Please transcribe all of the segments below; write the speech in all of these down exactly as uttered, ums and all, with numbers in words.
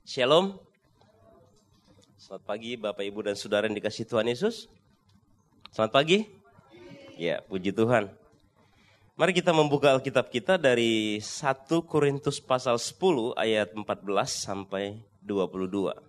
Shalom. Selamat pagi Bapak, Ibu, dan Saudara yang dikasihi Tuhan Yesus. Selamat pagi. Ya, puji Tuhan. Mari kita membuka Alkitab kita dari satu Korintus pasal sepuluh ayat empat belas sampai dua puluh dua.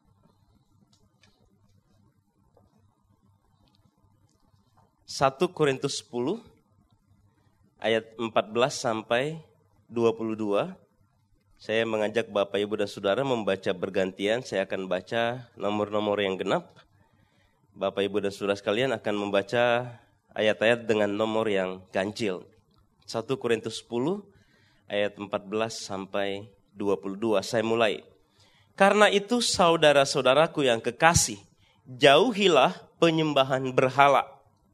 satu Korintus sepuluh ayat empat belas sampai dua puluh dua. Saya mengajak Bapak, Ibu, dan Saudara membaca bergantian. Saya akan baca nomor-nomor yang genap. Bapak, Ibu, dan Saudara sekalian akan membaca ayat-ayat dengan nomor yang ganjil. satu Korintus sepuluh ayat empat belas sampai dua puluh dua. Saya mulai. Karena itu saudara-saudaraku yang kekasih, jauhilah penyembahan berhala.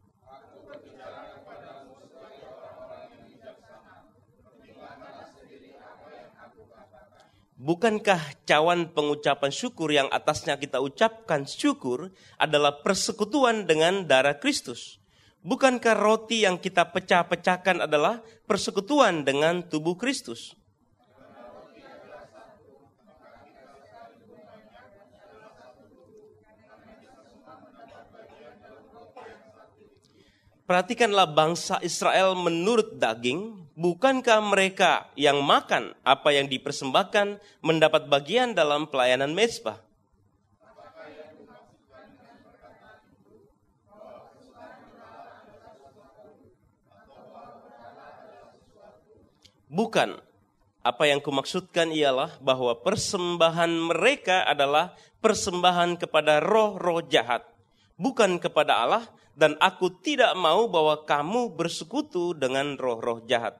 Bukankah cawan pengucapan syukur yang atasnya kita ucapkan syukur adalah persekutuan dengan darah Kristus? Bukankah roti yang kita pecah-pecahkan adalah persekutuan dengan tubuh Kristus? Perhatikanlah bangsa Israel menurut daging, bukankah mereka yang makan apa yang dipersembahkan mendapat bagian dalam pelayanan mezbah? Bukan. Apa yang kumaksudkan ialah bahwa persembahan mereka adalah persembahan kepada roh-roh jahat, bukan kepada Allah. Dan aku tidak mau bahwa kamu bersekutu dengan roh-roh jahat.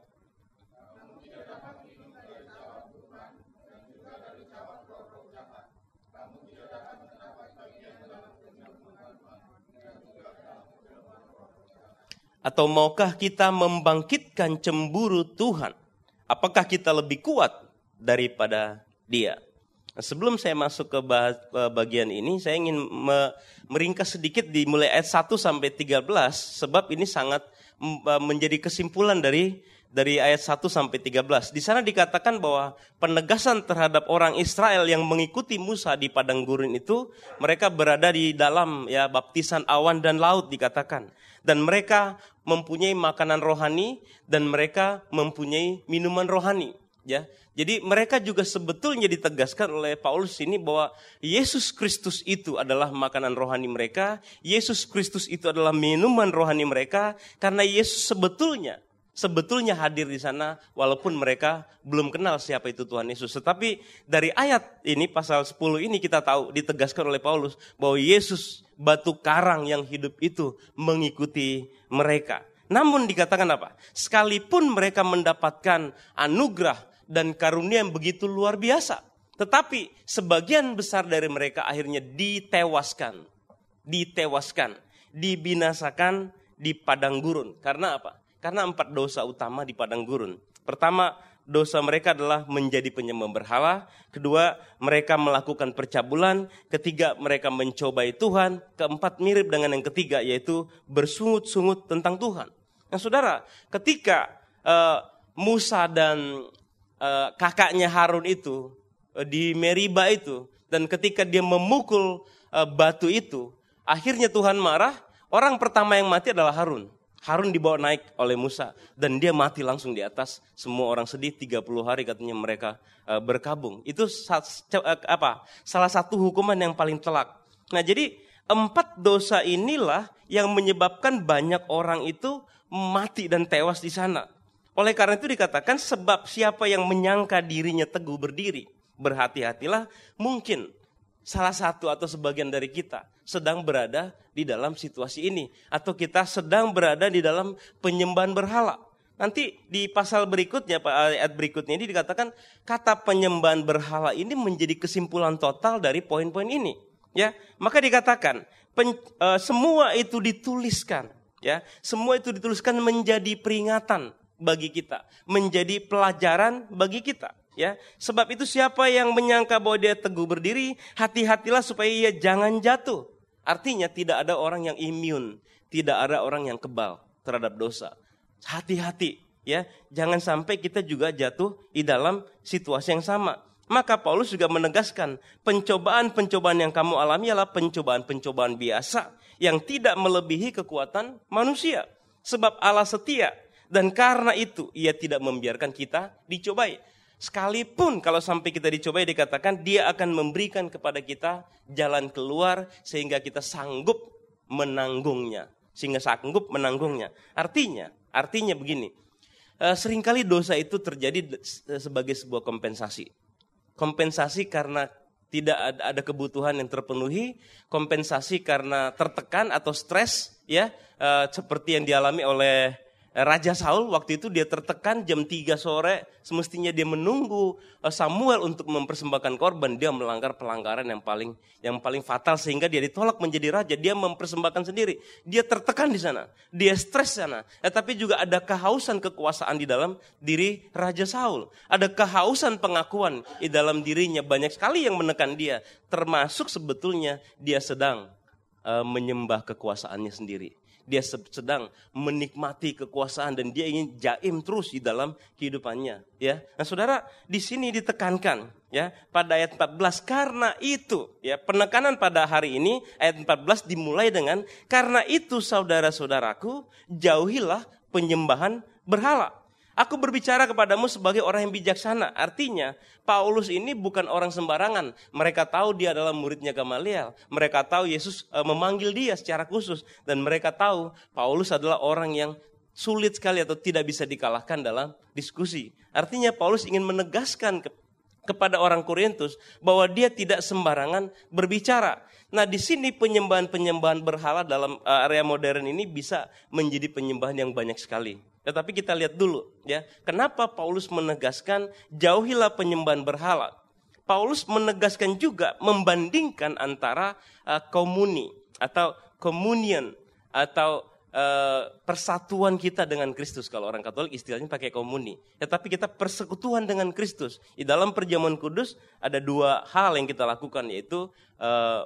Atau maukah kita membangkitkan cemburu Tuhan? Apakah kita lebih kuat daripada Dia? Nah, sebelum saya masuk ke bagian ini, saya ingin meringkas sedikit dimulai ayat satu sampai tiga belas, sebab ini sangat menjadi kesimpulan dari dari ayat satu sampai tiga belas. Di sana dikatakan bahwa penegasan terhadap orang Israel yang mengikuti Musa di padang gurun itu, mereka berada di dalam ya baptisan awan dan laut dikatakan. Dan mereka mempunyai makanan rohani dan mereka mempunyai minuman rohani. Ya, jadi mereka juga sebetulnya ditegaskan oleh Paulus ini bahwa Yesus Kristus itu adalah makanan rohani mereka, Yesus Kristus itu adalah minuman rohani mereka, karena Yesus sebetulnya sebetulnya hadir di sana walaupun mereka belum kenal siapa itu Tuhan Yesus. Tetapi dari ayat ini pasal sepuluh ini kita tahu ditegaskan oleh Paulus bahwa Yesus batu karang yang hidup itu mengikuti mereka. Namun dikatakan apa? Sekalipun mereka mendapatkan anugerah dan karunia yang begitu luar biasa, tetapi sebagian besar dari mereka akhirnya ditewaskan, ditewaskan, dibinasakan di padang gurun. Karena apa? Karena empat dosa utama di padang gurun. Pertama, dosa mereka adalah menjadi penyembah berhala. Kedua, mereka melakukan percabulan. Ketiga, mereka mencobai Tuhan. Keempat, mirip dengan yang ketiga, yaitu bersungut-sungut tentang Tuhan. Nah, saudara, ketika uh, Musa dan Uh, kakaknya Harun itu uh, di Meriba itu, dan ketika dia memukul uh, batu itu, akhirnya Tuhan marah. Orang pertama yang mati adalah Harun. Harun dibawa naik oleh Musa dan dia mati langsung di atas. Semua orang sedih, tiga puluh hari katanya mereka uh, berkabung. Itu sa- uh, apa? Salah satu hukuman yang paling telak. Nah, jadi empat dosa inilah yang menyebabkan banyak orang itu mati dan tewas di sana. Oleh karena itu dikatakan sebab siapa yang menyangka dirinya teguh berdiri, berhati-hatilah, mungkin salah satu atau sebagian dari kita sedang berada di dalam situasi ini. Atau kita sedang berada di dalam penyembahan berhala. Nanti di pasal berikutnya, ayat berikutnya ini dikatakan kata penyembahan berhala ini menjadi kesimpulan total dari poin-poin ini. Ya, maka dikatakan pen, uh, semua itu dituliskan. Ya, semua itu dituliskan menjadi peringatan bagi kita, menjadi pelajaran bagi kita, ya. Sebab itu siapa yang menyangka bahwa dia teguh berdiri, hati-hatilah supaya ia jangan jatuh. Artinya tidak ada orang yang imun, tidak ada orang yang kebal terhadap dosa. Hati-hati, ya. Jangan sampai kita juga jatuh di dalam situasi yang sama. Maka Paulus juga menegaskan, pencobaan-pencobaan yang kamu alami adalah pencobaan-pencobaan biasa yang tidak melebihi kekuatan manusia. Sebab Allah setia dan karena itu ia tidak membiarkan kita dicobai. Sekalipun kalau sampai kita dicobai, dikatakan dia akan memberikan kepada kita jalan keluar sehingga kita sanggup menanggungnya. Sehingga sanggup menanggungnya. Artinya, artinya begini, seringkali dosa itu terjadi sebagai sebuah kompensasi. Kompensasi karena tidak ada, ada kebutuhan yang terpenuhi, kompensasi karena tertekan atau stres, ya, seperti yang dialami oleh Raja Saul. Waktu itu dia tertekan jam tiga sore, semestinya dia menunggu Samuel untuk mempersembahkan korban. Dia melanggar pelanggaran yang paling yang paling fatal sehingga dia ditolak menjadi raja. Dia mempersembahkan sendiri. Dia tertekan di sana, dia stres sana. Tetapi juga ada kehausan kekuasaan di dalam diri Raja Saul. Ada kehausan pengakuan di dalam dirinya. Banyak sekali yang menekan dia. Termasuk sebetulnya dia sedang uh, menyembah kekuasaannya sendiri. Dia sedang menikmati kekuasaan dan dia ingin jaim terus di dalam kehidupannya, ya. Nah, Saudara, di sini ditekankan, ya, pada ayat empat belas, karena itu, ya, penekanan pada hari ini ayat empat belas dimulai dengan karena itu saudara-saudaraku, jauhilah penyembahan berhala. Aku berbicara kepadamu sebagai orang yang bijaksana. Artinya, Paulus ini bukan orang sembarangan. Mereka tahu dia adalah muridnya Gamaliel. Mereka tahu Yesus memanggil dia secara khusus. Dan mereka tahu Paulus adalah orang yang sulit sekali atau tidak bisa dikalahkan dalam diskusi. Artinya Paulus ingin menegaskan ke, kepada orang Korintus bahwa dia tidak sembarangan berbicara. Nah, di sini penyembahan-penyembahan berhala dalam area modern ini bisa menjadi penyembahan yang banyak sekali. Tetapi kita lihat dulu, ya, kenapa Paulus menegaskan jauhilah penyembahan berhala. Paulus menegaskan juga membandingkan antara uh, komuni atau communion atau uh, persatuan kita dengan Kristus. Kalau orang Katolik istilahnya pakai komuni. Tetapi kita persekutuan dengan Kristus. Di dalam perjamuan kudus ada dua hal yang kita lakukan, yaitu uh,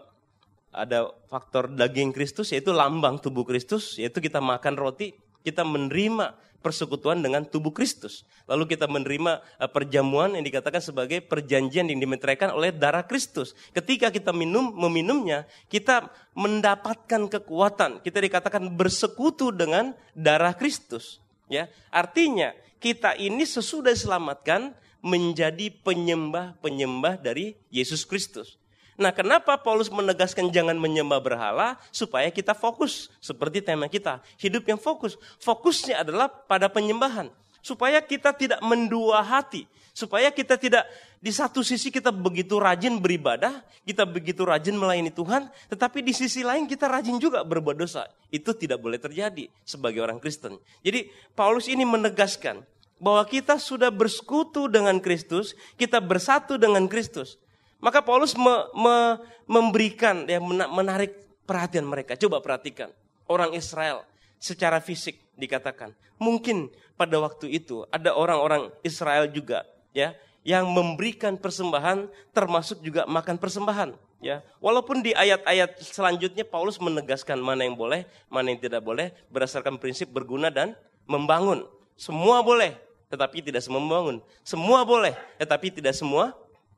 ada faktor daging Kristus, yaitu lambang tubuh Kristus, yaitu kita makan roti. Kita menerima persekutuan dengan tubuh Kristus. Lalu kita menerima perjamuan yang dikatakan sebagai perjanjian yang dimeteraikan oleh darah Kristus. Ketika kita minum meminumnya, kita mendapatkan kekuatan. Kita dikatakan bersekutu dengan darah Kristus. Ya, artinya kita ini sesudah diselamatkan menjadi penyembah-penyembah dari Yesus Kristus. Nah, kenapa Paulus menegaskan jangan menyembah berhala? Supaya kita fokus, seperti tema kita, hidup yang fokus. Fokusnya adalah pada penyembahan. Supaya kita tidak mendua hati. Supaya kita tidak, di satu sisi kita begitu rajin beribadah, kita begitu rajin melayani Tuhan, tetapi di sisi lain kita rajin juga berbuat dosa. Itu tidak boleh terjadi sebagai orang Kristen. Jadi Paulus ini menegaskan bahwa kita sudah bersekutu dengan Kristus, kita bersatu dengan Kristus. Maka Paulus me, me, memberikan, ya, menarik perhatian mereka. Coba perhatikan, orang Israel secara fisik dikatakan. Mungkin pada waktu itu ada orang-orang Israel juga, ya, yang memberikan persembahan termasuk juga makan persembahan. Ya, walaupun di ayat-ayat selanjutnya Paulus menegaskan mana yang boleh, mana yang tidak boleh berdasarkan prinsip berguna dan membangun. Semua boleh, tetapi tidak semua membangun. Semua boleh, tetapi tidak semua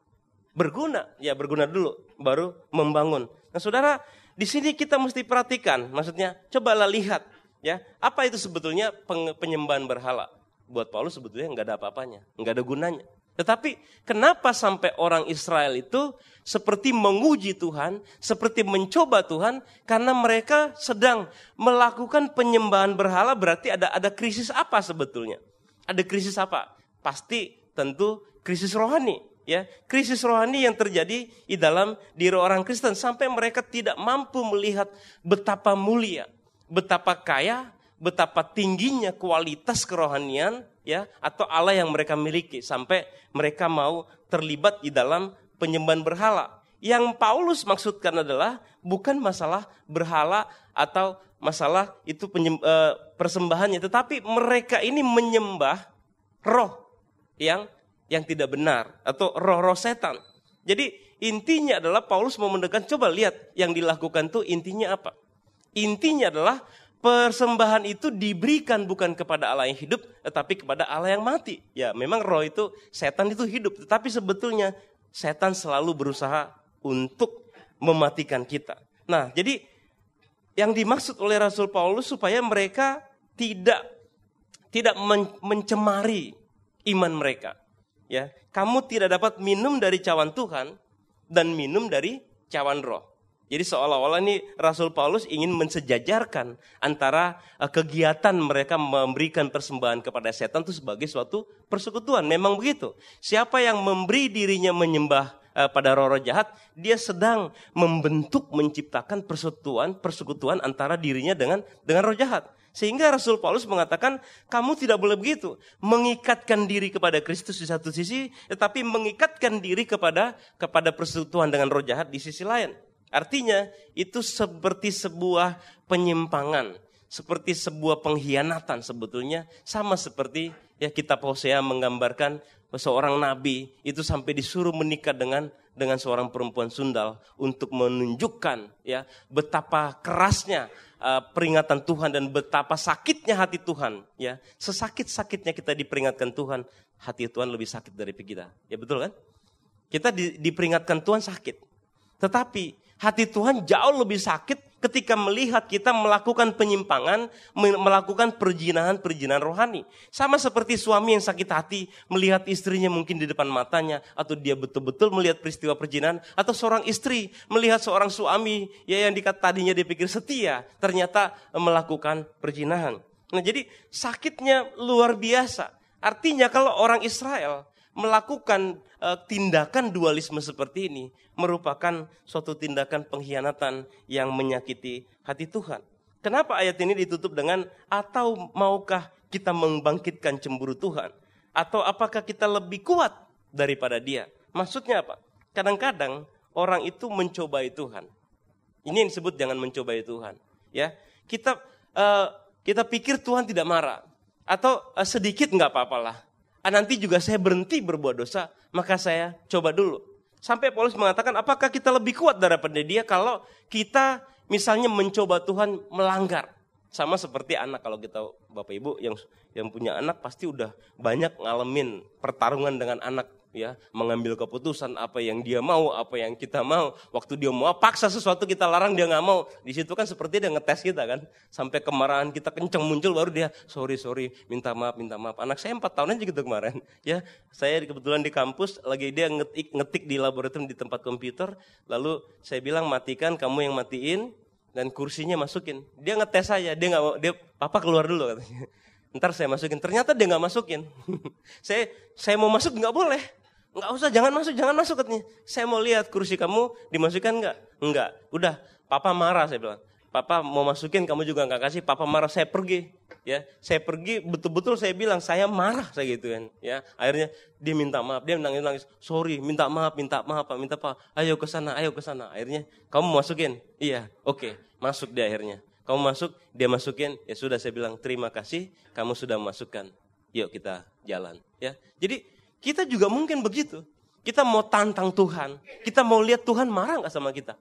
berguna. Ya, berguna dulu, baru membangun. Nah, Saudara, di sini kita mesti perhatikan. Maksudnya, cobalah lihat, ya, apa itu sebetulnya penyembahan berhala. Buat Paulus sebetulnya nggak ada apa-apanya, nggak ada gunanya. Tetapi kenapa sampai orang Israel itu seperti menguji Tuhan, seperti mencoba Tuhan, karena mereka sedang melakukan penyembahan berhala. Berarti ada ada krisis apa sebetulnya? Ada krisis apa? Pasti tentu krisis rohani. Ya, krisis rohani yang terjadi di dalam diri orang Kristen sampai mereka tidak mampu melihat betapa mulia, betapa kaya, betapa tingginya kualitas kerohanian, ya, atau Allah yang mereka miliki sampai mereka mau terlibat di dalam penyembahan berhala. Yang Paulus maksudkan adalah bukan masalah berhala atau masalah itu penyem, uh, persembahannya, tetapi mereka ini menyembah roh yang yang tidak benar atau roh-roh setan. Jadi intinya adalah Paulus mau mendekat, coba lihat yang dilakukan tuh intinya apa? Intinya adalah persembahan itu diberikan bukan kepada Allah yang hidup, tetapi kepada Allah yang mati. Ya, memang roh itu, setan itu hidup, tetapi sebetulnya setan selalu berusaha untuk mematikan kita. Nah, jadi yang dimaksud oleh Rasul Paulus supaya mereka tidak tidak men- mencemari iman mereka. Ya, kamu tidak dapat minum dari cawan Tuhan dan minum dari cawan roh. Jadi seolah-olah ini Rasul Paulus ingin mensejajarkan antara uh, kegiatan mereka memberikan persembahan kepada setan itu sebagai suatu persekutuan. Memang begitu. Siapa yang memberi dirinya menyembah uh, pada roh-roh jahat, dia sedang membentuk, menciptakan persekutuan, persekutuan antara dirinya dengan dengan roh jahat. Sehingga Rasul Paulus mengatakan, kamu tidak boleh begitu. Mengikatkan diri kepada Kristus di satu sisi, tetapi mengikatkan diri kepada kepada persekutuan dengan roh jahat di sisi lain. Artinya itu seperti sebuah penyimpangan, seperti sebuah pengkhianatan sebetulnya, sama seperti ya kitab Hosea menggambarkan seorang nabi itu sampai disuruh menikah dengan dengan seorang perempuan sundal untuk menunjukkan ya betapa kerasnya uh, peringatan Tuhan dan betapa sakitnya hati Tuhan ya. Sesakit-sakitnya kita diperingatkan Tuhan, hati Tuhan lebih sakit dari kita. Ya betul kan? Kita di, diperingatkan Tuhan sakit. Tetapi hati Tuhan jauh lebih sakit ketika melihat kita melakukan penyimpangan, melakukan perjinahan-perjinahan rohani. Sama seperti suami yang sakit hati melihat istrinya mungkin di depan matanya, atau dia betul-betul melihat peristiwa perjinahan, atau seorang istri melihat seorang suami ya yang dikata tadinya dipikir setia, ternyata melakukan perjinahan. Nah, jadi sakitnya luar biasa. Artinya kalau orang Israel melakukan uh, tindakan dualisme seperti ini merupakan suatu tindakan pengkhianatan yang menyakiti hati Tuhan. Kenapa ayat ini ditutup dengan atau maukah kita membangkitkan cemburu Tuhan? Atau apakah kita lebih kuat daripada dia? Maksudnya apa? Kadang-kadang orang itu mencobai Tuhan. Ini yang disebut jangan mencobai Tuhan. Ya, kita uh, kita pikir Tuhan tidak marah atau uh, sedikit nggak apa-apalah. Nanti juga saya berhenti berbuat dosa, maka saya coba dulu. Sampai Paulus mengatakan, apakah kita lebih kuat daripada dia kalau kita misalnya mencoba Tuhan melanggar. Sama seperti anak, kalau kita Bapak Ibu yang yang punya anak pasti udah banyak ngalamin pertarungan dengan anak. Ya, mengambil keputusan apa yang dia mau, apa yang kita mau. Waktu dia mau paksa sesuatu kita larang, dia nggak mau. Di situ kan seperti dia ngetes kita kan. Sampai kemarahan kita kenceng muncul, baru dia sorry sorry, minta maaf minta maaf. Anak saya empat tahun aja gitu kemarin. Ya, saya kebetulan di kampus lagi dia ngetik ngetik di laboratorium di tempat komputer. Lalu saya bilang matikan, kamu yang matiin dan kursinya masukin. Dia ngetes saya, dia nggak mau, dia papa keluar dulu katanya. Ntar saya masukin. Ternyata dia nggak masukin. saya saya mau masuk nggak boleh. Nggak usah, jangan masuk, jangan masuk katanya. Saya mau lihat kursi kamu dimasukkan nggak? Enggak. Udah, papa marah saya bilang. Papa mau masukin, kamu juga nggak kasih. Papa marah, saya pergi. Ya, saya pergi betul-betul saya bilang saya marah saya gitu kan. Ya, akhirnya dia minta maaf, dia nangis-nangis. Sorry, minta maaf, minta maaf, Pak, minta Pak. Ayo ke sana, ayo ke sana. Akhirnya kamu masukin. Iya, oke, okay. Masuk dia akhirnya. Kamu masuk, dia masukin. Ya sudah saya bilang terima kasih, kamu sudah memasukkan. Yuk kita jalan. Ya, jadi kita juga mungkin begitu. Kita mau tantang Tuhan. Kita mau lihat Tuhan marah gak sama kita.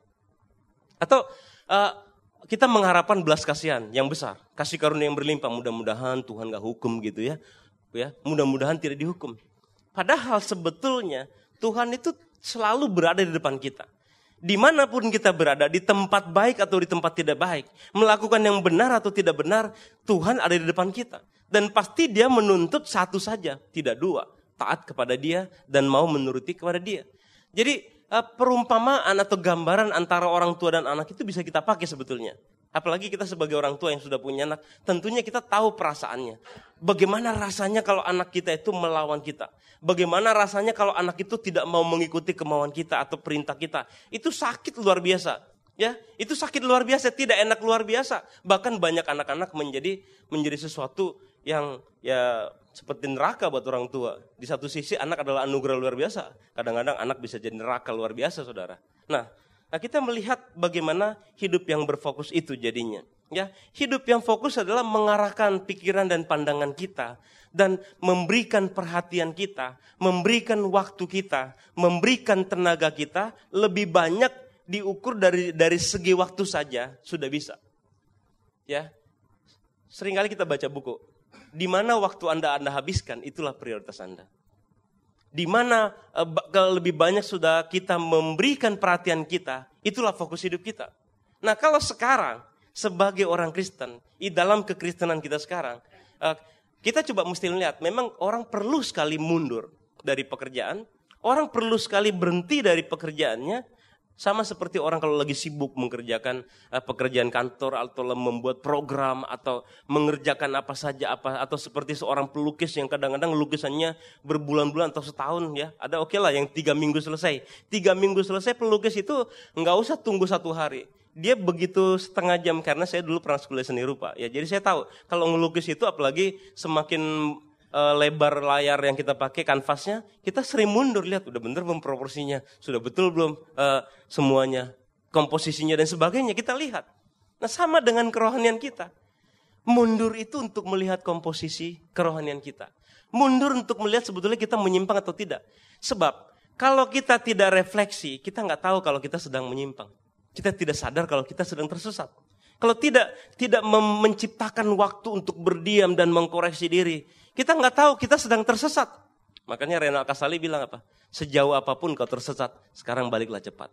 Atau uh, kita mengharapkan belas kasihan yang besar. Kasih karunia yang berlimpah. Mudah-mudahan Tuhan gak hukum gitu ya. ya. Mudah-mudahan tidak dihukum. Padahal sebetulnya Tuhan itu selalu berada di depan kita. Dimanapun kita berada, di tempat baik atau di tempat tidak baik. Melakukan yang benar atau tidak benar, Tuhan ada di depan kita. Dan pasti dia menuntut satu saja, tidak dua. Taat kepada dia dan mau menuruti kepada dia. Jadi perumpamaan atau gambaran antara orang tua dan anak itu bisa kita pakai sebetulnya. Apalagi kita sebagai orang tua yang sudah punya anak, tentunya kita tahu perasaannya. Bagaimana rasanya kalau anak kita itu melawan kita? Bagaimana rasanya kalau anak itu tidak mau mengikuti kemauan kita atau perintah kita? Itu sakit luar biasa. Ya, itu sakit luar biasa, tidak enak luar biasa. Bahkan banyak anak-anak menjadi menjadi sesuatu yang ya seperti neraka buat orang tua. Di satu sisi anak adalah anugerah luar biasa. Kadang-kadang anak bisa jadi neraka luar biasa, saudara. Nah, nah kita melihat bagaimana hidup yang berfokus itu jadinya. Ya, hidup yang fokus adalah mengarahkan pikiran dan pandangan kita dan memberikan perhatian kita, memberikan waktu kita, memberikan tenaga kita lebih banyak diukur dari dari segi waktu saja sudah bisa. Ya, seringkali kita baca buku. Di mana waktu Anda Anda habiskan, itulah prioritas Anda. di mana uh, lebih banyak sudah kita memberikan perhatian kita, itulah fokus hidup kita. Nah, kalau sekarang sebagai orang Kristen, di dalam kekristenan kita sekarang, uh, kita coba mesti lihat, memang orang perlu sekali mundur dari pekerjaan, orang perlu sekali berhenti dari pekerjaannya. Sama seperti orang kalau lagi sibuk mengerjakan uh, pekerjaan kantor atau membuat program atau mengerjakan apa saja apa atau seperti seorang pelukis yang kadang-kadang lukisannya berbulan-bulan atau setahun ya. Ada oke okay lah yang tiga minggu selesai. Tiga minggu selesai pelukis itu nggak usah tunggu satu hari. Dia begitu setengah jam karena saya dulu pernah sekolah seni rupa ya. Jadi saya tahu kalau ngelukis itu apalagi semakin Uh, lebar layar yang kita pakai kanvasnya, kita sering mundur, lihat udah bener belum proporsinya, sudah betul belum uh, semuanya, komposisinya dan sebagainya kita lihat. Nah sama dengan kerohanian kita, mundur itu untuk melihat komposisi kerohanian kita, mundur untuk melihat sebetulnya kita menyimpang atau tidak. Sebab kalau kita tidak refleksi, kita nggak tahu kalau kita sedang menyimpang, kita tidak sadar kalau kita sedang tersesat. Kalau tidak tidak menciptakan waktu untuk berdiam dan mengkoreksi diri, kita nggak tahu kita sedang tersesat. Makanya Renal Kasali bilang apa? Sejauh apapun kau tersesat, sekarang baliklah cepat.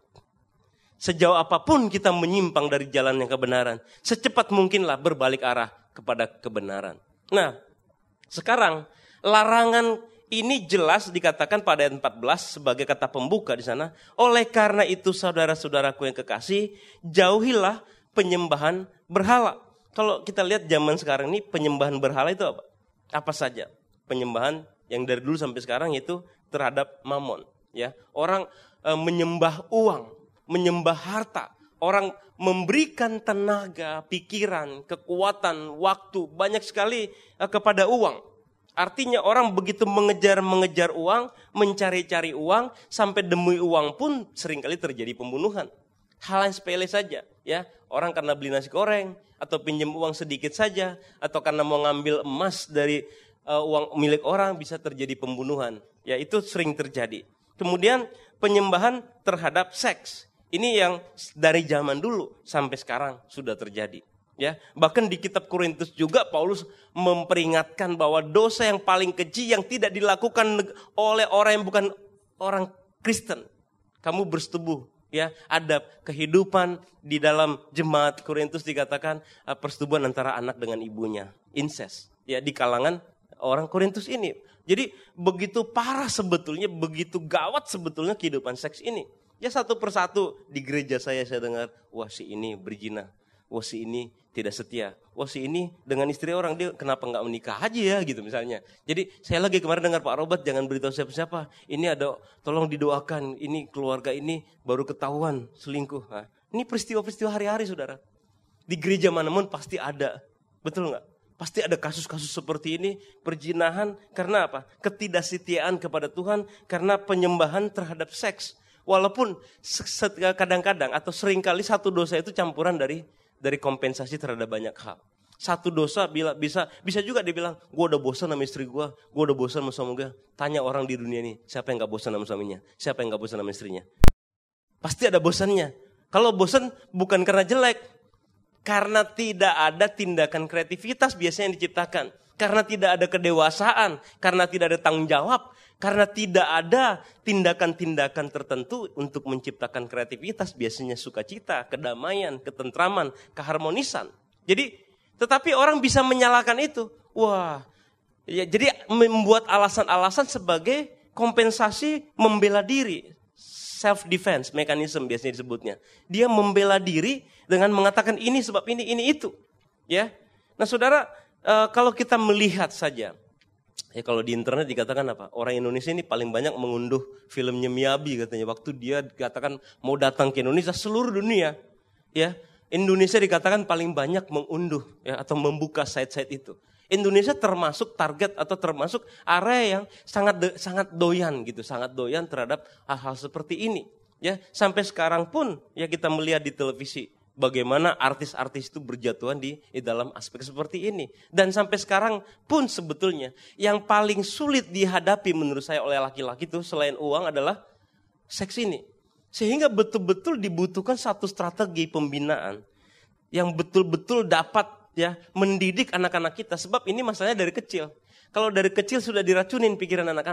Sejauh apapun kita menyimpang dari jalan yang kebenaran, secepat mungkinlah berbalik arah kepada kebenaran. Nah, sekarang larangan ini jelas dikatakan pada ayat empat belas sebagai kata pembuka di sana. Oleh karena itu saudara-saudaraku yang kekasih, jauhilah penyembahan berhala. Kalau kita lihat zaman sekarang ini penyembahan berhala itu apa? Apa saja penyembahan yang dari dulu sampai sekarang itu terhadap mamon, ya. Orang e, menyembah uang, menyembah harta, orang memberikan tenaga, pikiran, kekuatan, waktu banyak sekali e, kepada uang. Artinya orang begitu mengejar-mengejar uang, mencari-cari uang, sampai demi uang pun seringkali terjadi pembunuhan. Hal yang sepele saja, ya. Orang karena beli nasi goreng atau pinjam uang sedikit saja atau karena mau ngambil emas dari uh, uang milik orang bisa terjadi pembunuhan. Ya, itu sering terjadi. Kemudian penyembahan terhadap seks. Ini yang dari zaman dulu sampai sekarang sudah terjadi. Ya, bahkan di kitab Korintus juga Paulus memperingatkan bahwa dosa yang paling keji yang tidak dilakukan oleh orang yang bukan orang Kristen. Kamu bersetubuh. Ya, ada kehidupan di dalam jemaat Korintus dikatakan uh, persetubuhan antara anak dengan ibunya, incest. Ya, di kalangan orang Korintus ini. Jadi begitu parah sebetulnya, begitu gawat sebetulnya kehidupan seks ini. Ya satu persatu di gereja saya saya dengar, wah si ini berzina, wah si ini tidak setia, wah si ini dengan istri orang dia kenapa nggak menikah aja ya gitu misalnya. Jadi saya lagi kemarin dengar Pak Robert jangan beritahu siapa-siapa, ini ada tolong didoakan, ini keluarga ini baru ketahuan selingkuh. Nah, ini peristiwa-peristiwa hari-hari saudara. Di gereja manapun pasti ada, betul nggak? Pasti ada kasus-kasus seperti ini, perzinahan karena apa? Ketidaksetiaan kepada Tuhan karena penyembahan terhadap seks. Walaupun kadang-kadang atau seringkali satu dosa itu campuran dari dari kompensasi terhadap banyak hal. Satu dosa bila bisa bisa juga dibilang, gue udah bosan sama istri gue, gue udah bosan sama suami gue. Tanya orang di dunia ini, siapa yang gak bosan sama suaminya? Siapa yang gak bosan sama istrinya? Pasti ada bosannya. Kalau bosan bukan karena jelek, karena tidak ada tindakan kreativitas biasanya yang diciptakan. Karena tidak ada kedewasaan, karena tidak ada tanggung jawab, karena tidak ada tindakan-tindakan tertentu untuk menciptakan kreativitas, biasanya sukacita, kedamaian, ketentraman, keharmonisan. Jadi, tetapi orang bisa menyalahkan itu. Wah, ya, jadi membuat alasan-alasan sebagai kompensasi membela diri. Self-defense mechanism biasanya disebutnya. Dia membela diri dengan mengatakan ini sebab ini, ini itu. Ya, nah saudara, uh, kalau kita melihat saja, ya kalau di internet dikatakan apa? Orang Indonesia ini paling banyak mengunduh filmnya Miyabi katanya. Waktu dia dikatakan mau datang ke Indonesia, seluruh dunia, ya Indonesia dikatakan paling banyak mengunduh ya atau membuka site-site itu. Indonesia termasuk target atau termasuk area yang sangat de, sangat doyan gitu, sangat doyan terhadap hal-hal seperti ini. Ya sampai sekarang pun ya kita melihat di televisi bagaimana artis-artis itu berjatuhan di, di dalam aspek seperti ini. Dan sampai sekarang pun sebetulnya yang paling sulit dihadapi menurut saya oleh laki-laki itu selain uang adalah seks ini. Sehingga betul-betul dibutuhkan satu strategi pembinaan yang betul-betul dapat ya mendidik anak-anak kita. Sebab ini masalahnya dari kecil. Kalau dari kecil sudah diracunin pikiran anak-anak.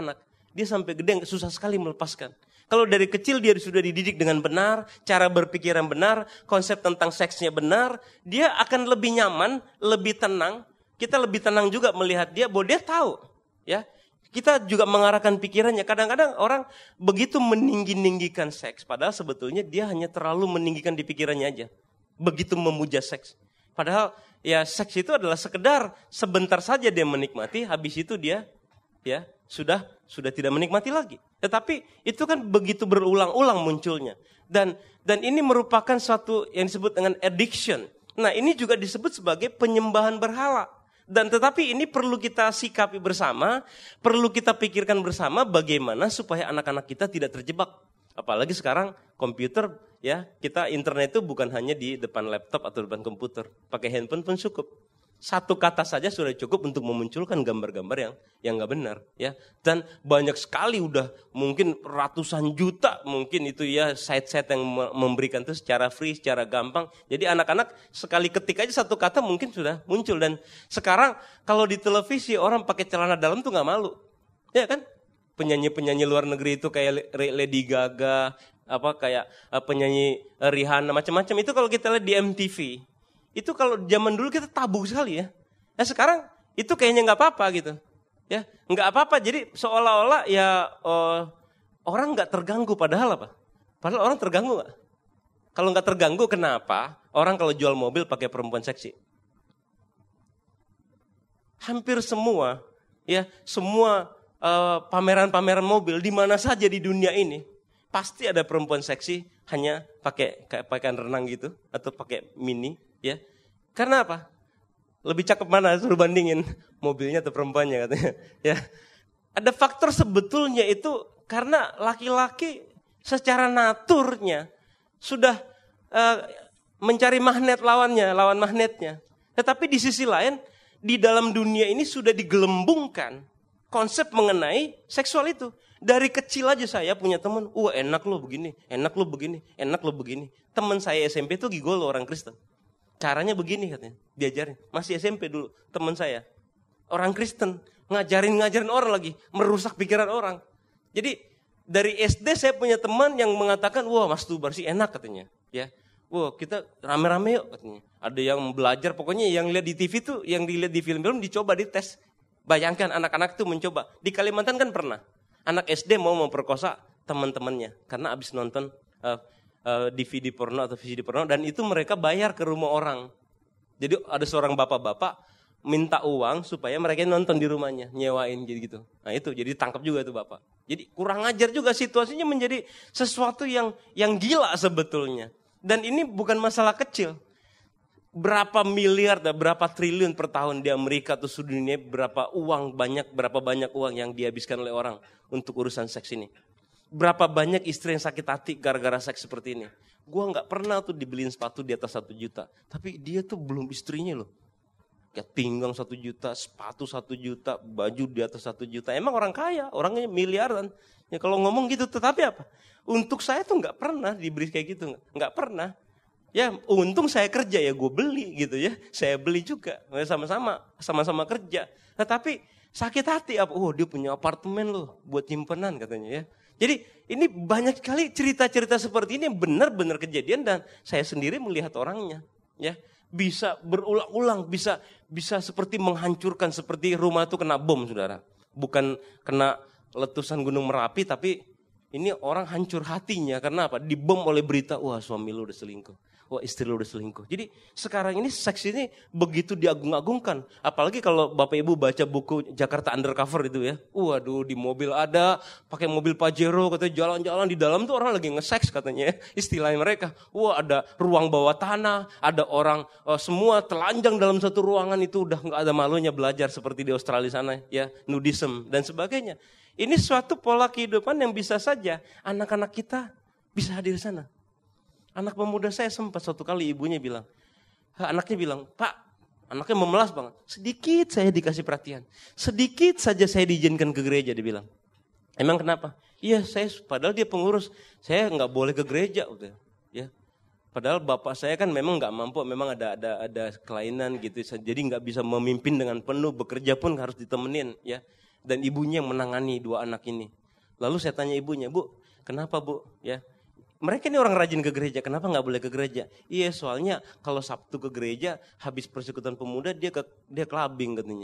dia sampai gede susah sekali melepaskan. Kalau dari kecil dia sudah dididik dengan benar, cara berpikir yang benar, konsep tentang seksnya benar, dia akan lebih nyaman, lebih tenang. Kita lebih tenang juga melihat dia bahwa dia tahu, ya. Kita juga mengarahkan pikirannya. Kadang-kadang orang begitu meninggi-ninggikan seks, padahal sebetulnya dia hanya terlalu meninggikan di pikirannya aja. Begitu memuja seks. Padahal ya seks itu adalah sekedar sebentar saja dia menikmati, habis itu dia ya sudah sudah tidak menikmati lagi. Tetapi itu kan begitu berulang-ulang munculnya. Dan dan ini merupakan suatu yang disebut dengan addiction. Nah, ini juga disebut sebagai penyembahan berhala. Dan tetapi ini perlu kita sikapi bersama, perlu kita pikirkan bersama bagaimana supaya anak-anak kita tidak terjebak. Apalagi sekarang komputer, ya, kita internet itu bukan hanya di depan laptop atau depan komputer, pakai handphone pun cukup. Satu kata saja sudah cukup untuk memunculkan gambar-gambar yang yang nggak benar, ya. Dan banyak sekali udah mungkin ratusan juta mungkin itu ya site-site yang memberikan itu secara free, secara gampang. Jadi anak-anak sekali ketik aja satu kata mungkin sudah muncul. Dan sekarang kalau di televisi orang pakai celana dalam tuh nggak malu, ya kan? Penyanyi-penyanyi luar negeri itu kayak Lady Gaga, apa kayak penyanyi Rihanna macam-macam itu kalau kita lihat di M T V. Itu kalau zaman dulu kita tabu sekali ya. Nah sekarang itu kayaknya nggak apa-apa gitu, ya nggak apa-apa. Jadi seolah-olah ya uh, orang nggak terganggu, padahal apa? Padahal orang terganggu nggak? Kalau nggak terganggu, kenapa orang kalau jual mobil pakai perempuan seksi? Hampir semua, ya semua uh, pameran-pameran mobil di mana saja di dunia ini pasti ada perempuan seksi hanya pakai kayak pakaian renang gitu atau pakai mini. Ya, karena apa? Lebih cakep mana? Suruh bandingin mobilnya atau perempuannya katanya. Ya, ada faktor sebetulnya itu karena laki-laki secara naturnya sudah uh, mencari magnet lawannya, lawan magnetnya. Tetapi di sisi lain, di dalam dunia ini sudah digelembungkan konsep mengenai seksual itu. Dari kecil aja saya punya teman, wah enak lo begini, enak lo begini, enak lo begini. Teman saya S M P itu gigolo orang Kristen. Caranya begini katanya, diajarin. Masih S M P dulu, teman saya. Orang Kristen, ngajarin-ngajarin orang lagi, merusak pikiran orang. Jadi dari S D saya punya teman yang mengatakan, wah masturbasi enak katanya. Ya, wah kita rame-rame yuk katanya. Ada yang belajar, pokoknya yang lihat di T V tuh, yang dilihat di film-film dicoba dites. Bayangkan anak-anak itu mencoba. Di Kalimantan kan pernah, anak S D mau memperkosa teman-temannya karena abis nonton uh, Uh, D V D porno atau V C D porno, dan itu mereka bayar ke rumah orang. Jadi ada seorang bapak-bapak minta uang supaya mereka nonton di rumahnya, nyewain gitu-gitu. Nah itu jadi tangkap juga itu bapak. Jadi kurang ajar juga, situasinya menjadi sesuatu yang yang gila sebetulnya. Dan ini bukan masalah kecil. Berapa miliar dan berapa triliun per tahun di Amerika atau seluruh dunia, berapa uang banyak, berapa banyak uang yang dihabiskan oleh orang untuk urusan seks ini. Berapa banyak istri yang sakit hati gara-gara seks seperti ini. Gua gak pernah tuh dibeliin sepatu di atas satu juta. Tapi dia tuh belum istrinya loh. Kayak pinggang satu juta, sepatu satu juta, baju di atas satu juta. Emang orang kaya, orangnya miliaran. Ya kalau ngomong gitu, tetapi apa? Untuk saya tuh gak pernah diberi kayak gitu. Gak pernah. Ya untung saya kerja ya gue beli gitu ya. Saya beli juga, sama-sama, sama-sama kerja. Tetapi sakit hati apa? Oh dia punya apartemen loh buat nyimpenan katanya ya. Jadi ini banyak sekali cerita-cerita seperti ini yang benar-benar kejadian dan saya sendiri melihat orangnya, ya bisa berulang-ulang, bisa bisa seperti menghancurkan, seperti rumah itu kena bom, saudara. Bukan kena letusan Gunung Merapi, tapi ini orang hancur hatinya karena apa? Dibom oleh berita, wah suami lu udah selingkuh. Wah istri lu udah selingkuh. Jadi sekarang ini seks ini begitu diagung-agungkan. Apalagi kalau Bapak Ibu baca buku Jakarta Undercover itu ya. Waduh di mobil ada, pakai mobil Pajero, katanya jalan-jalan di dalam tuh orang lagi nge-seks katanya ya. Istilahnya mereka. Wah ada ruang bawah tanah, ada orang uh, semua telanjang dalam satu ruangan itu udah gak ada malunya belajar seperti di Australia sana ya. Nudism dan sebagainya. Ini suatu pola kehidupan yang bisa saja anak-anak kita bisa hadir di sana. Anak pemuda saya sempat suatu kali ibunya bilang, anaknya bilang, Pak, anaknya memelas banget. Sedikit saya dikasih perhatian, sedikit saja saya diizinkan ke gereja, dia bilang. Emang kenapa? Iya, saya padahal dia pengurus, saya nggak boleh ke gereja, udah, ya. Padahal bapak saya kan memang nggak mampu, memang ada ada ada kelainan gitu, jadi nggak bisa memimpin dengan penuh, bekerja pun harus ditemenin, ya. Dan ibunya yang menangani dua anak ini. Lalu saya tanya ibunya, Bu, kenapa Bu? Ya, mereka ini orang rajin ke gereja, kenapa nggak boleh ke gereja? Iya, soalnya kalau Sabtu ke gereja, habis persekutuan pemuda dia ke dia clubbing katanya.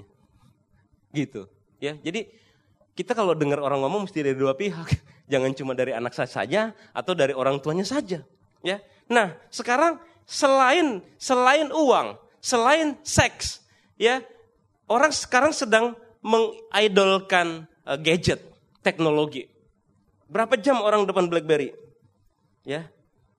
Gitu. Ya, jadi kita kalau dengar orang ngomong mesti dari dua pihak, jangan cuma dari anak saya saja atau dari orang tuanya saja. Ya, nah sekarang selain selain uang, selain seks, ya orang sekarang sedang mengidolkan uh, gadget. Teknologi. Berapa jam orang depan BlackBerry? Ya.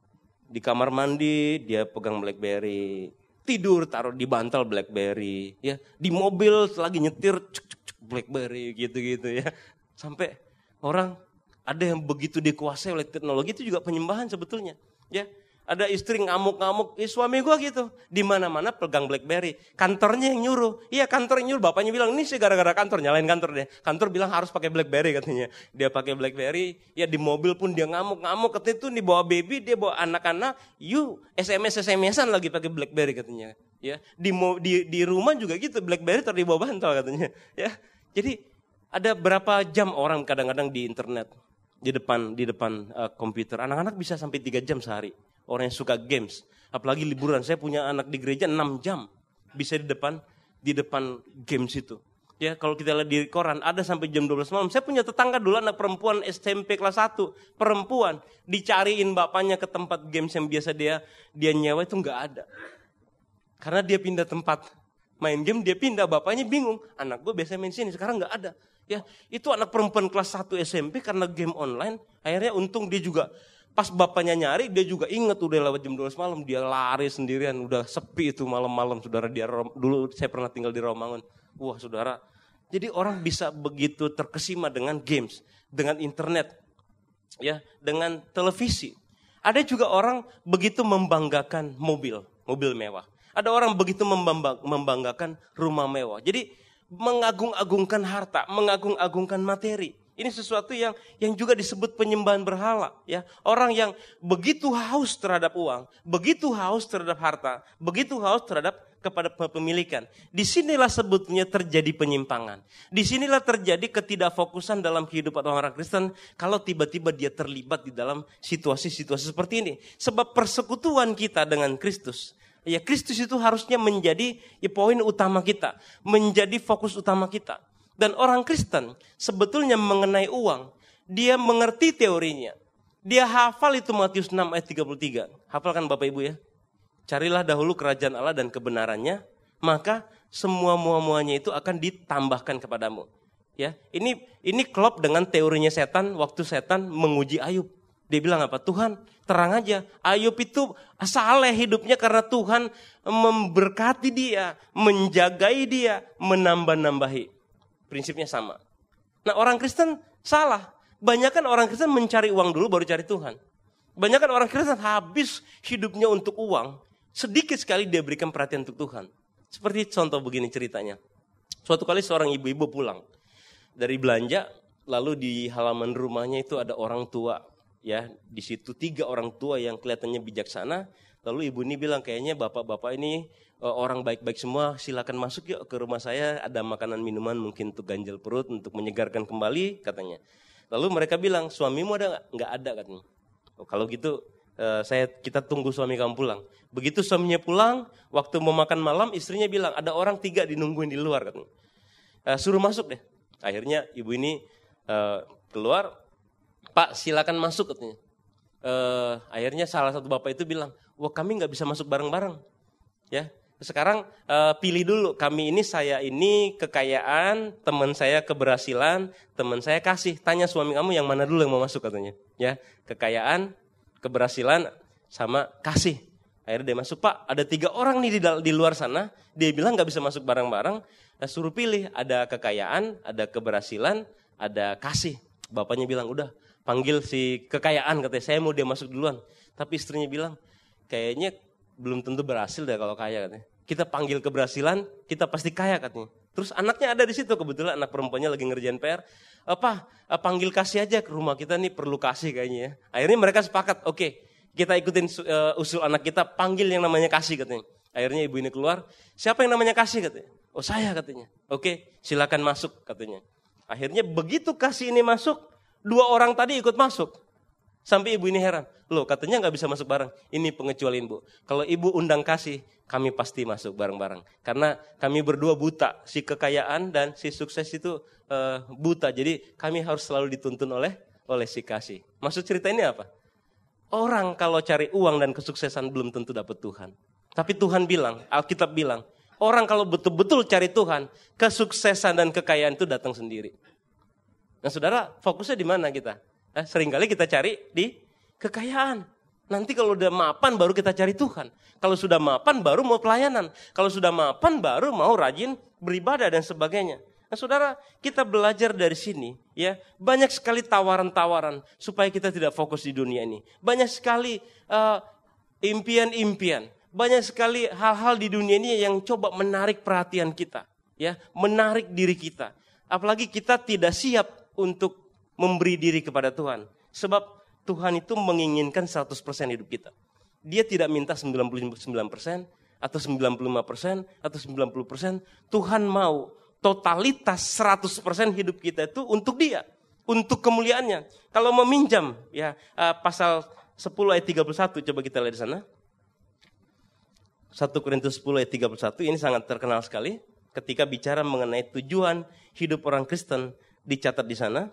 Di kamar mandi dia pegang BlackBerry, tidur taruh di bantal BlackBerry, ya. Di mobil lagi nyetir cuk, cuk, cuk, BlackBerry gitu-gitu ya. Sampai orang ada yang begitu dikuasai oleh teknologi, itu juga penyembahan sebetulnya, ya. Ada istri ngamuk-ngamuk, eh, suami gua gitu, di mana-mana pegang BlackBerry. Kantornya yang nyuruh, iya kantor yang nyuruh. Bapaknya bilang, ini sih gara-gara kantor, nyalain kantor deh. Kantor bilang harus pakai BlackBerry katanya. Dia pakai BlackBerry, ya di mobil pun dia ngamuk-ngamuk. Katanya tuh di bawa baby, dia bawa anak-anak, you S M S S M S-an lagi pakai BlackBerry katanya. Ya di di di rumah juga gitu, BlackBerry taruh di bawah bantal katanya. Ya, jadi ada berapa jam orang kadang-kadang di internet, di depan di depan uh, komputer. Anak-anak bisa sampai tiga jam sehari. Orang yang suka games, apalagi liburan. Saya punya anak di gereja enam jam bisa di depan di depan games itu. Ya, kalau kita lihat di koran ada sampai jam dua belas malam. Saya punya tetangga dulu anak perempuan S M P kelas satu, perempuan dicariin bapaknya ke tempat games yang biasa dia dia nyewa itu enggak ada. Karena dia pindah tempat main game, dia pindah, bapaknya bingung. Anak gue biasa main sini, sekarang enggak ada. Ya, itu anak perempuan kelas satu S M P karena game online, akhirnya untung dia juga pas bapaknya nyari, dia juga inget udah lewat jam dua belas malam, dia lari sendirian, udah sepi itu malam-malam, saudara. Dia dulu saya pernah tinggal di Romangun. Wah, saudara. Jadi orang bisa begitu terkesima dengan games, dengan internet, ya, dengan televisi. Ada juga orang begitu membanggakan mobil, mobil mewah. Ada orang begitu membanggakan rumah mewah. Jadi mengagung-agungkan harta, mengagung-agungkan materi. Ini sesuatu yang yang juga disebut penyembahan berhala, ya. Orang yang begitu haus terhadap uang, begitu haus terhadap harta, begitu haus terhadap kepada kepemilikan. Disinilah sebetulnya terjadi penyimpangan. Disinilah terjadi ketidakfokusan dalam kehidupan orang Kristen kalau tiba-tiba dia terlibat di dalam situasi-situasi seperti ini. Sebab persekutuan kita dengan Kristus, ya Kristus itu harusnya menjadi ya, poin utama kita, menjadi fokus utama kita. Dan orang Kristen sebetulnya mengenai uang, dia mengerti teorinya. Dia hafal itu Matius enam ayat tiga puluh tiga. Hafalkan Bapak Ibu ya. Carilah dahulu kerajaan Allah dan kebenarannya, maka semua mua-muanya itu akan ditambahkan kepadamu. Ya, ini ini klop dengan teorinya setan waktu setan menguji Ayub. Dia bilang apa? Tuhan, terang aja. Ayub itu saleh hidupnya karena Tuhan memberkati dia, menjagai dia, menambah-nambahi. Prinsipnya sama. Nah, orang Kristen salah. Banyakan orang Kristen mencari uang dulu baru cari Tuhan. Banyakan orang Kristen habis hidupnya untuk uang, sedikit sekali dia berikan perhatian untuk Tuhan. Seperti contoh begini ceritanya. Suatu kali seorang ibu-ibu pulang dari belanja, lalu di halaman rumahnya itu ada orang tua, ya. Di situ tiga orang tua yang kelihatannya bijaksana. Lalu ibu ini bilang, kayaknya bapak-bapak ini orang baik-baik semua, silakan masuk yuk ke rumah saya, ada makanan minuman mungkin untuk ganjal perut, untuk menyegarkan kembali katanya. Lalu mereka bilang, suamimu ada nggak? Nggak ada katanya. Oh, kalau gitu eh, saya kita tunggu suami kamu pulang. Begitu suaminya pulang, waktu mau makan malam istrinya bilang, ada orang tiga dinungguin di luar katanya. Eh, suruh masuk deh. Akhirnya ibu ini eh, keluar, Pak silakan masuk katanya. Eh, akhirnya salah satu bapak itu bilang, wah kami nggak bisa masuk bareng-bareng, ya. Sekarang uh, pilih dulu, kami ini, saya ini kekayaan, teman saya keberhasilan, teman saya kasih. Tanya suami kamu yang mana dulu yang mau masuk katanya. Ya, kekayaan, keberhasilan, sama kasih. Akhirnya dia masuk, Pak ada tiga orang nih di, di luar sana, dia bilang gak bisa masuk bareng-bareng, nah, suruh pilih, ada kekayaan, ada keberhasilan, ada kasih. Bapaknya bilang, udah panggil si kekayaan, katanya saya mau dia masuk duluan. Tapi istrinya bilang, kayaknya belum tentu berhasil deh kalau kaya katanya. Kita panggil keberhasilan, kita pasti kaya katanya. Terus anaknya ada di situ, kebetulan anak perempuannya lagi ngerjain P R. Apa? Panggil kasih aja ke rumah kita nih, perlu kasih kayaknya ya. Akhirnya mereka sepakat, oke, okay, kita ikutin uh, usul anak kita, panggil yang namanya kasih katanya. Akhirnya ibu ini keluar, siapa yang namanya kasih katanya? Oh saya katanya. Oke, okay, silakan masuk katanya. Akhirnya begitu kasih ini masuk, Dua orang tadi ikut masuk. Sampai ibu ini heran. Loh katanya gak bisa masuk bareng. Ini pengecualian bu. Kalau ibu undang kasih, kami pasti masuk bareng-bareng. Karena kami berdua buta. Si kekayaan dan si sukses itu uh, buta. Jadi kami harus selalu dituntun oleh oleh si kasih. Maksud cerita ini apa? Orang kalau cari uang dan kesuksesan belum tentu dapat Tuhan. Tapi Tuhan bilang, Alkitab bilang, orang kalau betul-betul cari Tuhan, kesuksesan dan kekayaan itu datang sendiri. Nah saudara, fokusnya di mana kita? Eh, seringkali kita cari di kekayaan. Nanti kalau udah mapan baru kita cari Tuhan. Kalau sudah mapan baru mau pelayanan. Kalau sudah mapan baru mau rajin beribadah dan sebagainya. Nah saudara, kita belajar dari sini. Ya, banyak sekali tawaran-tawaran supaya kita tidak fokus di dunia ini. Banyak sekali uh, impian-impian. Banyak sekali hal-hal di dunia ini yang coba menarik perhatian kita. Ya, menarik diri kita. Apalagi kita tidak siap untuk memberi diri kepada Tuhan. Sebab Tuhan itu menginginkan seratus persen hidup kita. Dia tidak minta sembilan puluh sembilan persen atau sembilan puluh lima persen atau sembilan puluh persen. Tuhan mau totalitas seratus persen hidup kita itu untuk Dia, untuk kemuliaannya. Kalau meminjam ya pasal sepuluh ayat tiga puluh satu coba kita lihat di sana. satu Korintus sepuluh ayat tiga puluh satu ini sangat terkenal sekali ketika bicara mengenai tujuan hidup orang Kristen, dicatat di sana.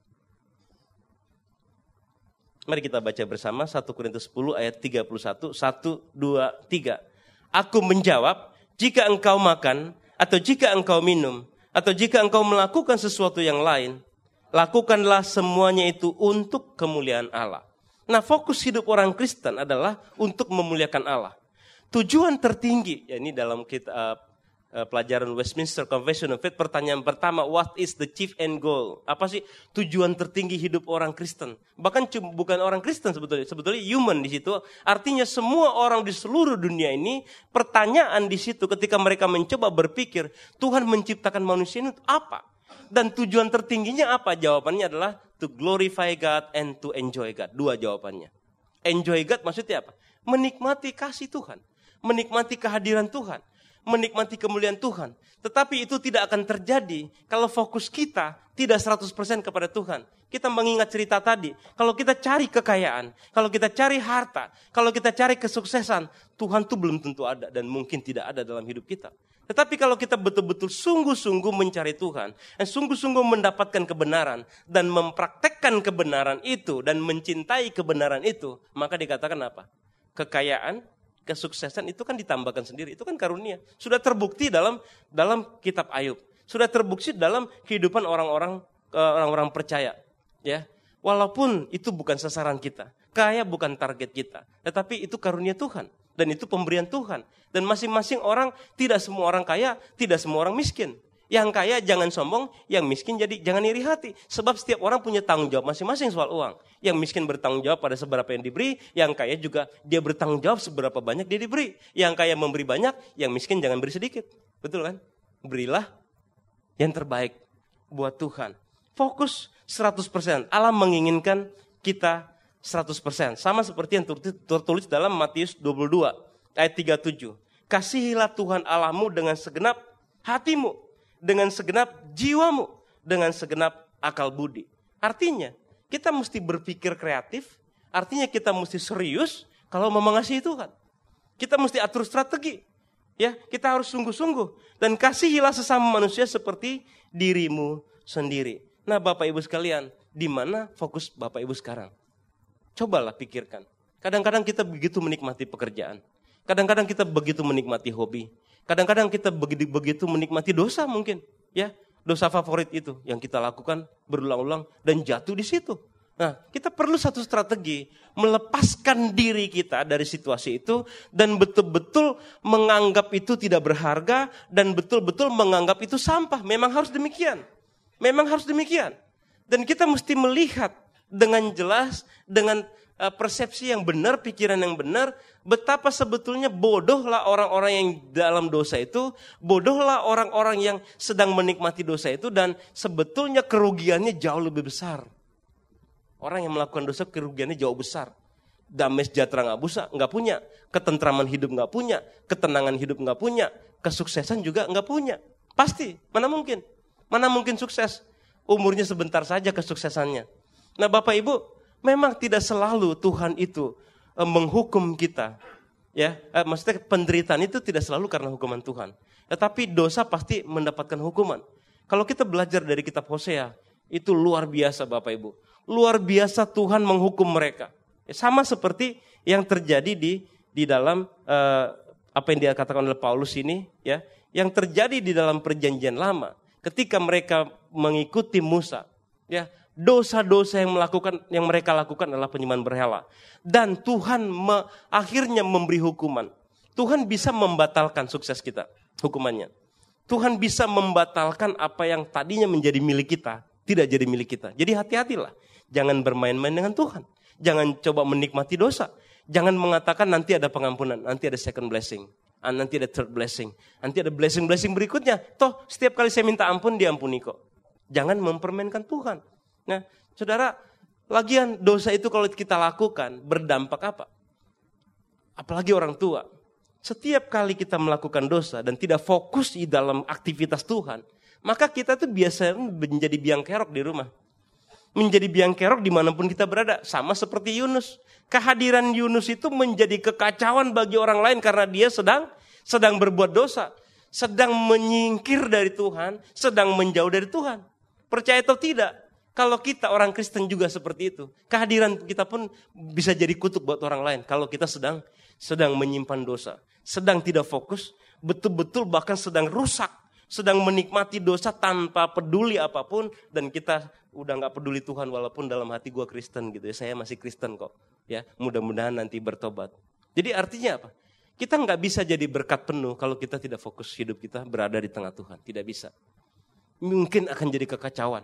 Mari kita baca bersama satu Korintus sepuluh ayat tiga puluh satu, satu, dua, tiga. Aku menjawab, jika engkau makan, atau jika engkau minum, atau jika engkau melakukan sesuatu yang lain, lakukanlah semuanya itu untuk kemuliaan Allah. Nah, fokus hidup orang Kristen adalah untuk memuliakan Allah. Tujuan tertinggi, ya ini dalam kita, uh, uh, pelajaran Westminster Confession of Faith, pertanyaan pertama, what is the chief end goal? Apa sih tujuan tertinggi hidup orang Kristen? Bahkan cuma, bukan orang Kristen sebetulnya, sebetulnya human di situ. Artinya semua orang di seluruh dunia ini, pertanyaan di situ ketika mereka mencoba berpikir, Tuhan menciptakan manusia ini untuk apa? Dan tujuan tertingginya apa? Jawabannya adalah to glorify God and to enjoy God. Dua jawabannya. Enjoy God maksudnya apa? Menikmati kasih Tuhan. Menikmati kehadiran Tuhan, menikmati kemuliaan Tuhan. Tetapi itu tidak akan terjadi kalau fokus kita tidak seratus persen kepada Tuhan. Kita mengingat cerita tadi, kalau kita cari kekayaan, kalau kita cari harta, kalau kita cari kesuksesan, Tuhan itu belum tentu ada dan mungkin tidak ada dalam hidup kita. Tetapi kalau kita betul-betul sungguh-sungguh mencari Tuhan, dan sungguh-sungguh mendapatkan kebenaran, dan mempraktekkan kebenaran itu, dan mencintai kebenaran itu, maka dikatakan apa? Kekayaan, kesuksesan itu kan ditambahkan sendiri, itu kan karunia. Sudah terbukti dalam dalam kitab Ayub, sudah terbukti dalam kehidupan orang-orang orang-orang percaya, ya. Walaupun itu bukan sasaran kita, kaya bukan target kita, tetapi itu karunia Tuhan dan itu pemberian Tuhan. Dan masing-masing orang, tidak semua orang kaya, tidak semua orang miskin. Yang kaya jangan sombong, yang miskin jadi jangan iri hati. Sebab setiap orang punya tanggung jawab masing-masing soal uang. Yang miskin bertanggung jawab pada seberapa yang diberi, yang kaya juga dia bertanggung jawab seberapa banyak dia diberi. Yang kaya memberi banyak, yang miskin jangan beri sedikit. Betul kan? Berilah yang terbaik buat Tuhan. Fokus seratus persen. Allah menginginkan kita seratus persen. Sama seperti yang tertulis dalam Matius dua puluh dua ayat tiga puluh tujuh. Kasihilah Tuhan Allahmu dengan segenap hatimu, dengan segenap jiwamu, dengan segenap akal budi. Artinya, kita mesti berpikir kreatif, artinya kita mesti serius kalau mau mengasihi Tuhan. Kita mesti atur strategi. Ya, kita harus sungguh-sungguh dan kasihilah sesama manusia seperti dirimu sendiri. Nah, Bapak Ibu sekalian, di mana fokus Bapak Ibu sekarang? Cobalah pikirkan. Kadang-kadang kita begitu menikmati pekerjaan. Kadang-kadang kita begitu menikmati hobi. Kadang-kadang kita begitu, begitu menikmati dosa mungkin, ya dosa favorit itu yang kita lakukan berulang-ulang dan jatuh di situ. Nah, kita perlu satu strategi melepaskan diri kita dari situasi itu dan betul-betul menganggap itu tidak berharga dan betul-betul menganggap itu sampah. Memang harus demikian, memang harus demikian. Dan kita mesti melihat dengan jelas, dengan persepsi yang benar, pikiran yang benar, betapa sebetulnya bodohlah orang-orang yang dalam dosa itu, bodohlah orang-orang yang sedang menikmati dosa itu, dan sebetulnya kerugiannya jauh lebih besar. Orang yang melakukan dosa kerugiannya jauh besar. Damai sejahtera nggak bisa, nggak punya, ketentraman hidup nggak punya, ketenangan hidup nggak punya, kesuksesan juga nggak punya. Pasti, mana mungkin? Mana mungkin sukses? Umurnya sebentar saja kesuksesannya. Nah Bapak Ibu, memang tidak selalu Tuhan itu eh, menghukum kita. Ya, eh, maksudnya penderitaan itu tidak selalu karena hukuman Tuhan. Tetapi dosa pasti mendapatkan hukuman. Kalau kita belajar dari kitab Hosea, itu luar biasa Bapak Ibu. Luar biasa Tuhan menghukum mereka. Ya, sama seperti yang terjadi di di dalam eh, apa yang dia katakan oleh Paulus ini, ya, yang terjadi di dalam perjanjian lama. Ketika mereka mengikuti Musa, ya, dosa-dosa yang melakukan yang mereka lakukan adalah penyembahan berhala. Dan Tuhan me, akhirnya memberi hukuman. Tuhan bisa membatalkan sukses kita, hukumannya. Tuhan bisa membatalkan apa yang tadinya menjadi milik kita, tidak jadi milik kita. Jadi hati-hatilah. Jangan bermain-main dengan Tuhan. Jangan coba menikmati dosa. Jangan mengatakan nanti ada pengampunan, nanti ada second blessing, nanti ada third blessing, nanti ada blessing-blessing berikutnya. Toh setiap kali saya minta ampun, diampuni kok. Jangan mempermainkan Tuhan. Nah, saudara, lagian dosa itu kalau kita lakukan berdampak apa? Apalagi orang tua. Setiap kali kita melakukan dosa dan tidak fokus di dalam aktivitas Tuhan, maka kita tuh biasanya menjadi biang kerok di rumah. Menjadi biang kerok dimanapun kita berada. Sama seperti Yunus. Kehadiran Yunus itu menjadi kekacauan bagi orang lain karena dia sedang sedang berbuat dosa. Sedang menyingkir dari Tuhan, sedang menjauh dari Tuhan. Percaya atau tidak? Kalau kita orang Kristen juga seperti itu. Kehadiran kita pun bisa jadi kutuk buat orang lain. Kalau kita sedang sedang menyimpan dosa. Sedang tidak fokus. Betul-betul bahkan sedang rusak. Sedang menikmati dosa tanpa peduli apapun. Dan kita udah gak peduli Tuhan walaupun dalam hati gue Kristen gitu ya. Saya masih Kristen kok. Ya, mudah-mudahan nanti bertobat. Jadi artinya apa? Kita gak bisa jadi berkat penuh kalau kita tidak fokus hidup kita berada di tengah Tuhan. Tidak bisa. Mungkin akan jadi kekacauan.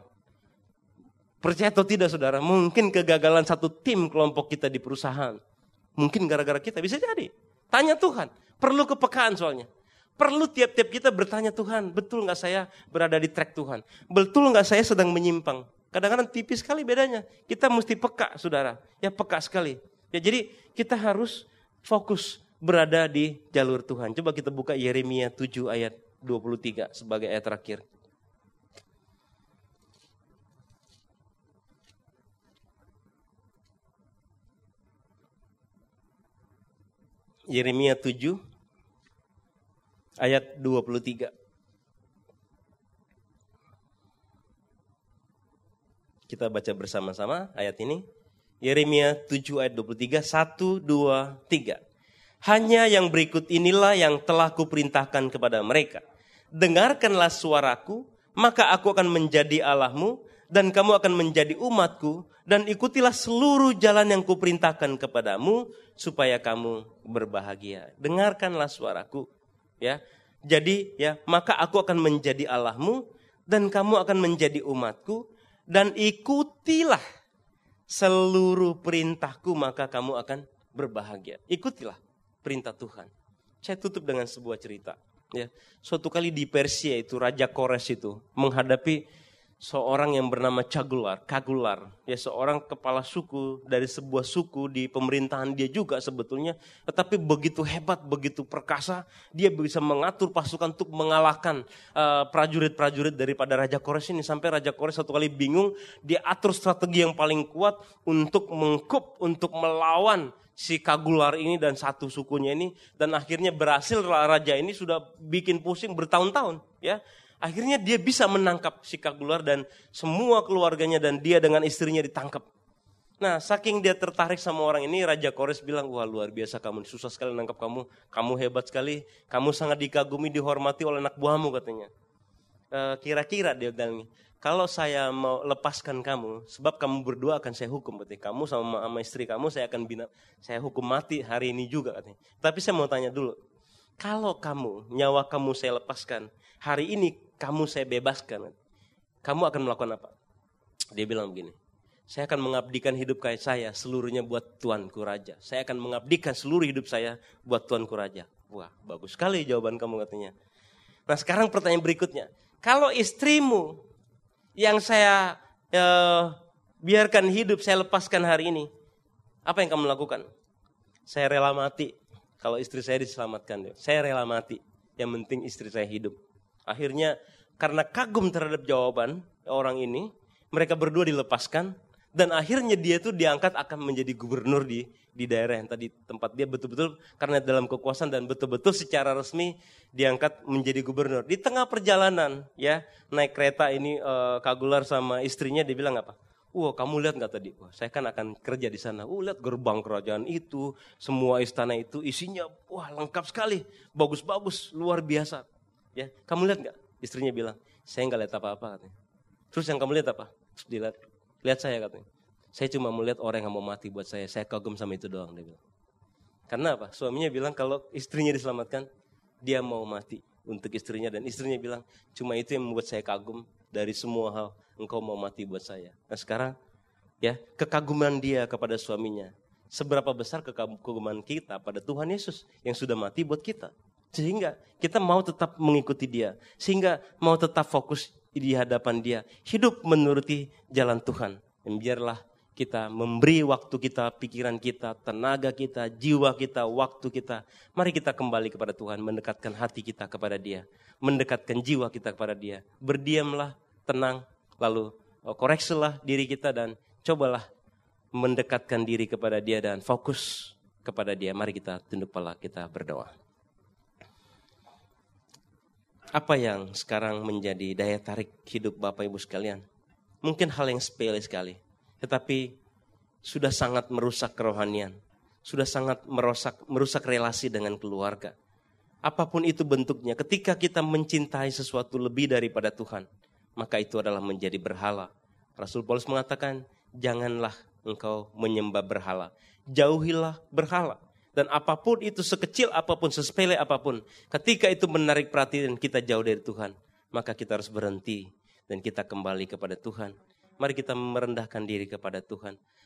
Percaya atau tidak saudara, mungkin kegagalan satu tim kelompok kita di perusahaan. Mungkin gara-gara kita, bisa jadi. Tanya Tuhan, perlu kepekaan soalnya. Perlu tiap-tiap kita bertanya Tuhan, betul gak saya berada di track Tuhan? Betul gak saya sedang menyimpang? Kadang-kadang tipis sekali bedanya. Kita mesti peka saudara, ya peka sekali. Ya jadi kita harus fokus berada di jalur Tuhan. Coba kita buka Yeremia tujuh ayat dua puluh tiga sebagai ayat terakhir. Yeremia tujuh ayat dua puluh tiga. Kita baca bersama-sama ayat ini. Yeremia tujuh ayat dua puluh tiga, satu, dua, tiga. Hanya yang berikut inilah yang telah kuperintahkan kepada mereka. Dengarkanlah suaraku, maka aku akan menjadi Allahmu, dan kamu akan menjadi umatku, dan ikutilah seluruh jalan yang kuperintahkan kepadamu, supaya kamu berbahagia. Dengarkanlah suaraku, ya. Jadi, ya, maka aku akan menjadi Allahmu, dan kamu akan menjadi umatku, dan ikutilah seluruh perintahku, maka kamu akan berbahagia. Ikutilah perintah Tuhan. Saya tutup dengan sebuah cerita. Ya, suatu kali di Persia itu Raja Kores itu menghadapi seorang yang bernama Cagular, Kagular, ya seorang kepala suku dari sebuah suku di pemerintahan dia juga sebetulnya, tetapi begitu hebat, begitu perkasa, dia bisa mengatur pasukan untuk mengalahkan uh, prajurit-prajurit daripada Raja Kores ini. Sampai Raja Kores satu kali bingung, dia atur strategi yang paling kuat untuk mengkup, untuk melawan si Kagular ini dan satu sukunya ini, dan akhirnya berhasil. Raja ini sudah bikin pusing bertahun-tahun, ya. Akhirnya dia bisa menangkap si Kagular dan semua keluarganya dan dia dengan istrinya ditangkap. Nah, saking dia tertarik sama orang ini, Raja Kores bilang, wah luar biasa kamu, susah sekali nangkap kamu, kamu hebat sekali, kamu sangat dikagumi, dihormati oleh anak buahmu katanya. E, kira-kira dia bilang, kalau saya mau lepaskan kamu, sebab kamu berdua akan saya hukum, katanya. Kamu sama, sama istri kamu saya akan bina, saya hukum mati hari ini juga katanya. Tapi saya mau tanya dulu, kalau kamu, nyawa kamu saya lepaskan, hari ini kamu saya bebaskan, kamu akan melakukan apa? Dia bilang begini, saya akan mengabdikan hidup kayak saya seluruhnya buat Tuanku Raja. Saya akan mengabdikan seluruh hidup saya buat Tuanku Raja. Wah, bagus sekali jawaban kamu katanya. Nah sekarang pertanyaan berikutnya, kalau istrimu yang saya eh, biarkan hidup, saya lepaskan hari ini, apa yang kamu lakukan? Saya rela mati. Kalau istri saya diselamatkan, saya rela mati. Yang penting istri saya hidup. Akhirnya karena kagum terhadap jawaban orang ini, mereka berdua dilepaskan Dan akhirnya dia tuh diangkat akan menjadi gubernur di di daerah yang tadi tempat dia betul-betul karena dalam kekuasaan dan betul-betul secara resmi diangkat menjadi gubernur. Di tengah perjalanan ya naik kereta ini uh, Kak Gular sama istrinya dia bilang apa? Wah kamu lihat nggak tadi? Wah, saya kan akan kerja di sana. Uh lihat gerbang kerajaan itu, semua istana itu isinya wah lengkap sekali, bagus-bagus, luar biasa. Ya kamu lihat nggak? Istrinya bilang saya nggak lihat apa-apa katanya. Terus yang kamu lihat apa? Terus dilihat. Lihat saya katanya, saya cuma melihat orang yang mau mati buat saya, saya kagum sama itu doang, dia bilang. Karena apa? Suaminya bilang kalau istrinya diselamatkan, dia mau mati untuk istrinya. Dan istrinya bilang, cuma itu yang membuat saya kagum dari semua hal, engkau mau mati buat saya. Nah sekarang, ya kekaguman dia kepada suaminya, seberapa besar kekaguman kita pada Tuhan Yesus yang sudah mati buat kita. Sehingga kita mau tetap mengikuti dia, sehingga mau tetap fokus di hadapan dia, hidup menuruti jalan Tuhan. Dan biarlah kita memberi waktu kita, pikiran kita, tenaga kita, jiwa kita, waktu kita. Mari kita kembali kepada Tuhan, mendekatkan hati kita kepada dia, mendekatkan jiwa kita kepada dia. Berdiamlah, tenang, lalu koreksilah diri kita dan cobalah mendekatkan diri kepada dia dan fokus kepada dia. Mari kita tunduk kepala, kita berdoa. Apa yang sekarang menjadi daya tarik hidup Bapak Ibu sekalian? Mungkin hal yang sepele sekali, tetapi sudah sangat merusak kerohanian, sudah sangat merusak, merusak relasi dengan keluarga. Apapun itu bentuknya, ketika kita mencintai sesuatu lebih daripada Tuhan, maka itu adalah menjadi berhala. Rasul Paulus mengatakan, janganlah engkau menyembah berhala, jauhilah berhala. Dan apapun itu, sekecil apapun, sesepele apapun, ketika itu menarik perhatian kita jauh dari Tuhan, maka kita harus berhenti dan kita kembali kepada Tuhan. Mari kita merendahkan diri kepada Tuhan.